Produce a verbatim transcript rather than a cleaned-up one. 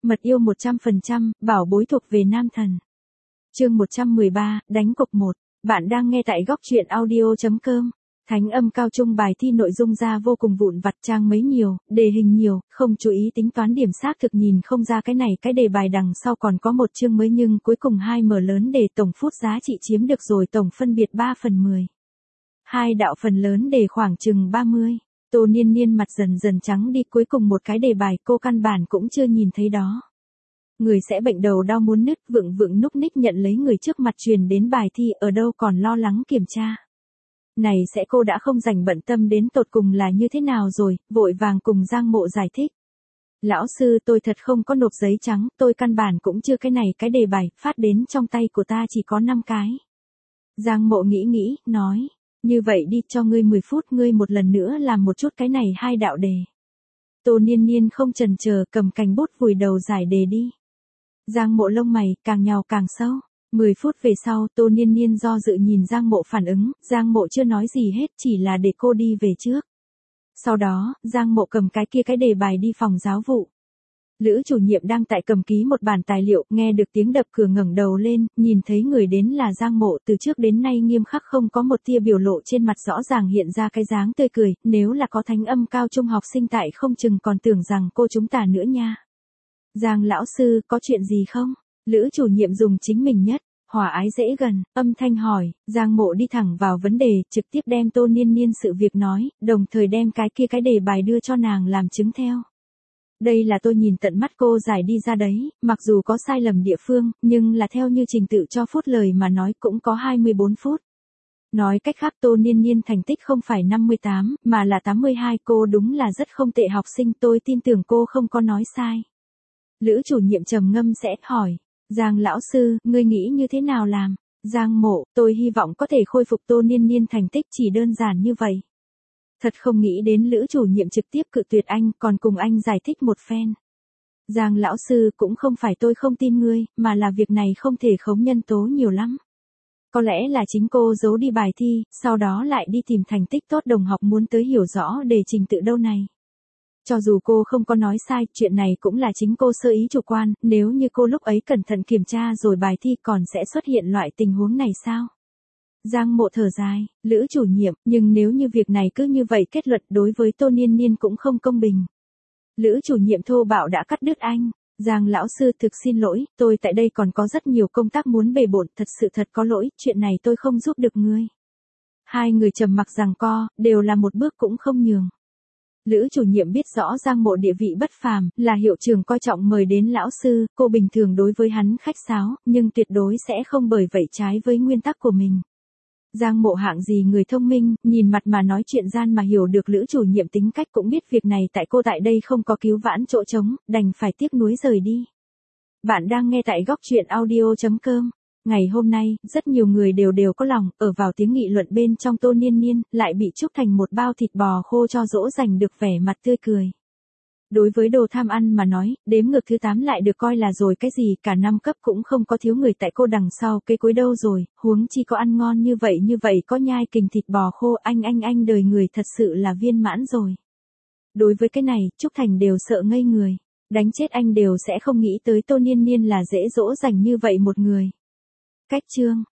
Mật yêu một trăm phần trăm, bảo bối thuộc về nam thần. Chương một trăm mười ba, đánh cục một. Bạn đang nghe tại góc truyện audio chấm com. Thánh âm cao trung bài thi nội dung ra vô cùng vụn vặt, trang mấy nhiều, đề hình nhiều, không chú ý tính toán điểm xác thực, nhìn không ra cái này cái đề bài đằng sau còn có một chương mới, nhưng cuối cùng hai mở lớn đề tổng phút giá trị chiếm được rồi, tổng phân biệt ba phần mười. Hai đạo phần lớn đề khoảng chừng ba mươi. Tô Niên Niên mặt dần dần trắng đi, cuối cùng một cái đề bài cô căn bản cũng chưa nhìn thấy đó. Người sẽ bệnh đầu đau muốn nứt, vựng vựng núc ních nhận lấy người trước mặt truyền đến bài thi, ở đâu còn lo lắng kiểm tra. Này sẽ cô đã không dành bận tâm đến tột cùng là như thế nào rồi, vội vàng cùng Giang Mộ giải thích. Lão sư, tôi thật không có nộp giấy trắng, tôi căn bản cũng chưa cái này cái đề bài, phát đến trong tay của ta chỉ có năm cái. Giang Mộ nghĩ nghĩ, nói, như vậy đi, cho ngươi mười phút, ngươi một lần nữa làm một chút cái này hai đạo đề. Tô Niên Niên không chần chờ, cầm cành bút vùi đầu giải đề đi. Giang Mộ lông mày càng nhào càng sâu. mười phút về sau, Tô Niên Niên do dự nhìn Giang Mộ phản ứng, Giang Mộ chưa nói gì hết, chỉ là để cô đi về trước. Sau đó, Giang Mộ cầm cái kia cái đề bài đi phòng giáo vụ. Lữ chủ nhiệm đang tại cầm ký một bản tài liệu, nghe được tiếng đập cửa ngẩng đầu lên, nhìn thấy người đến là Giang Mộ, từ trước đến nay nghiêm khắc, không có một tia biểu lộ trên mặt, rõ ràng hiện ra cái dáng tươi cười, nếu là có thánh âm cao trung học sinh tại không chừng còn tưởng rằng cô chúng ta nữa nha. Giang lão sư, có chuyện gì không? Lữ chủ nhiệm dùng chính mình nhất, hòa ái dễ gần, âm thanh hỏi. Giang Mộ đi thẳng vào vấn đề, trực tiếp đem Tô Niên Niên sự việc nói, đồng thời đem cái kia cái đề bài đưa cho nàng làm chứng theo. Đây là tôi nhìn tận mắt cô giải đi ra đấy, mặc dù có sai lầm địa phương, nhưng là theo như trình tự cho phút lời mà nói cũng có hai mươi bốn phút. Nói cách khác, Tô Niên Niên thành tích không phải năm mươi tám, mà là tám mươi hai, cô đúng là rất không tệ học sinh, tôi tin tưởng cô không có nói sai. Lữ chủ nhiệm trầm ngâm sẽ hỏi, Giang lão sư, ngươi nghĩ như thế nào làm? Giang Mộ, tôi hy vọng có thể khôi phục Tô Niên Niên thành tích, chỉ đơn giản như vậy. Thật không nghĩ đến Lữ chủ nhiệm trực tiếp cự tuyệt anh, còn cùng anh giải thích một phen. Giang lão sư, cũng không phải tôi không tin ngươi, mà là việc này không thể khống nhân tố nhiều lắm. Có lẽ là chính cô giấu đi bài thi, sau đó lại đi tìm thành tích tốt đồng học muốn tới hiểu rõ đề trình tự đâu này. Cho dù cô không có nói sai, chuyện này cũng là chính cô sơ ý chủ quan, nếu như cô lúc ấy cẩn thận kiểm tra rồi bài thi còn sẽ xuất hiện loại tình huống này sao? Giang Mộ thở dài, Lữ chủ nhiệm, nhưng nếu như việc này cứ như vậy kết luận đối với Tô Niên Niên cũng không công bình. Lữ chủ nhiệm thô bạo đã cắt đứt anh. Giang lão sư, thực xin lỗi, tôi tại đây còn có rất nhiều công tác muốn bề bộn, thật sự thật có lỗi, chuyện này tôi không giúp được ngươi. Hai người trầm mặc giằng co, đều là một bước cũng không nhường. Lữ chủ nhiệm biết rõ Giang Mộ địa vị bất phàm, là hiệu trưởng coi trọng mời đến lão sư, cô bình thường đối với hắn khách sáo, nhưng tuyệt đối sẽ không bởi vậy trái với nguyên tắc của mình. Giang Mộ hạng gì người thông minh, nhìn mặt mà nói chuyện gian mà hiểu được Lữ chủ nhiệm tính cách, cũng biết việc này tại cô tại đây không có cứu vãn chỗ trống, đành phải tiếc nuối rời đi. Bạn đang nghe tại góc truyện audio chấm com. Ngày hôm nay, rất nhiều người đều đều có lòng, ở vào tiếng nghị luận bên trong Tô Niên Niên, lại bị trúc thành một bao thịt bò khô cho dỗ dành được vẻ mặt tươi cười. Đối với đồ tham ăn mà nói, đếm ngược thứ tám lại được coi là rồi cái gì, cả năm cấp cũng không có thiếu người tại cô đằng sau cây cối đâu rồi, huống chi có ăn ngon như vậy như vậy có nhai kình thịt bò khô, anh anh anh đời người thật sự là viên mãn rồi. Đối với cái này, Trúc Thành đều sợ ngây người, đánh chết anh đều sẽ không nghĩ tới Tô Niên Niên là dễ dỗ dành như vậy một người. Cách chương